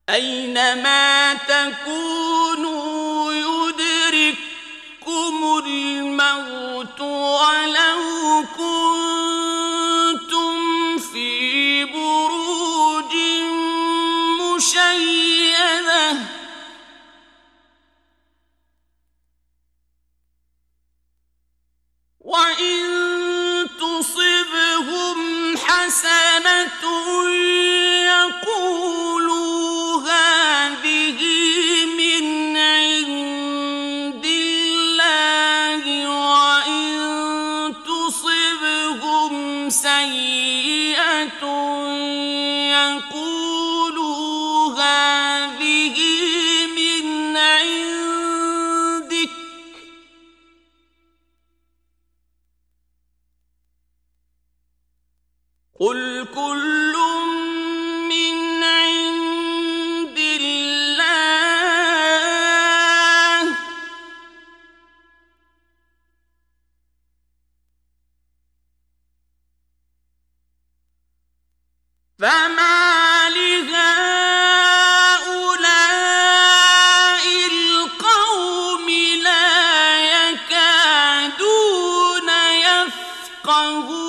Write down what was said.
أينما تكونوا يدرككم الموت ولو كنتم في بروج مشيدة وإن تصبهم حسنة يقولوا هذه من عند الله وإن تصبهم سيئة يقولوا هذه من عندك قل كل من عند الله فما لهؤلاء القوم لا يكادون يفقهون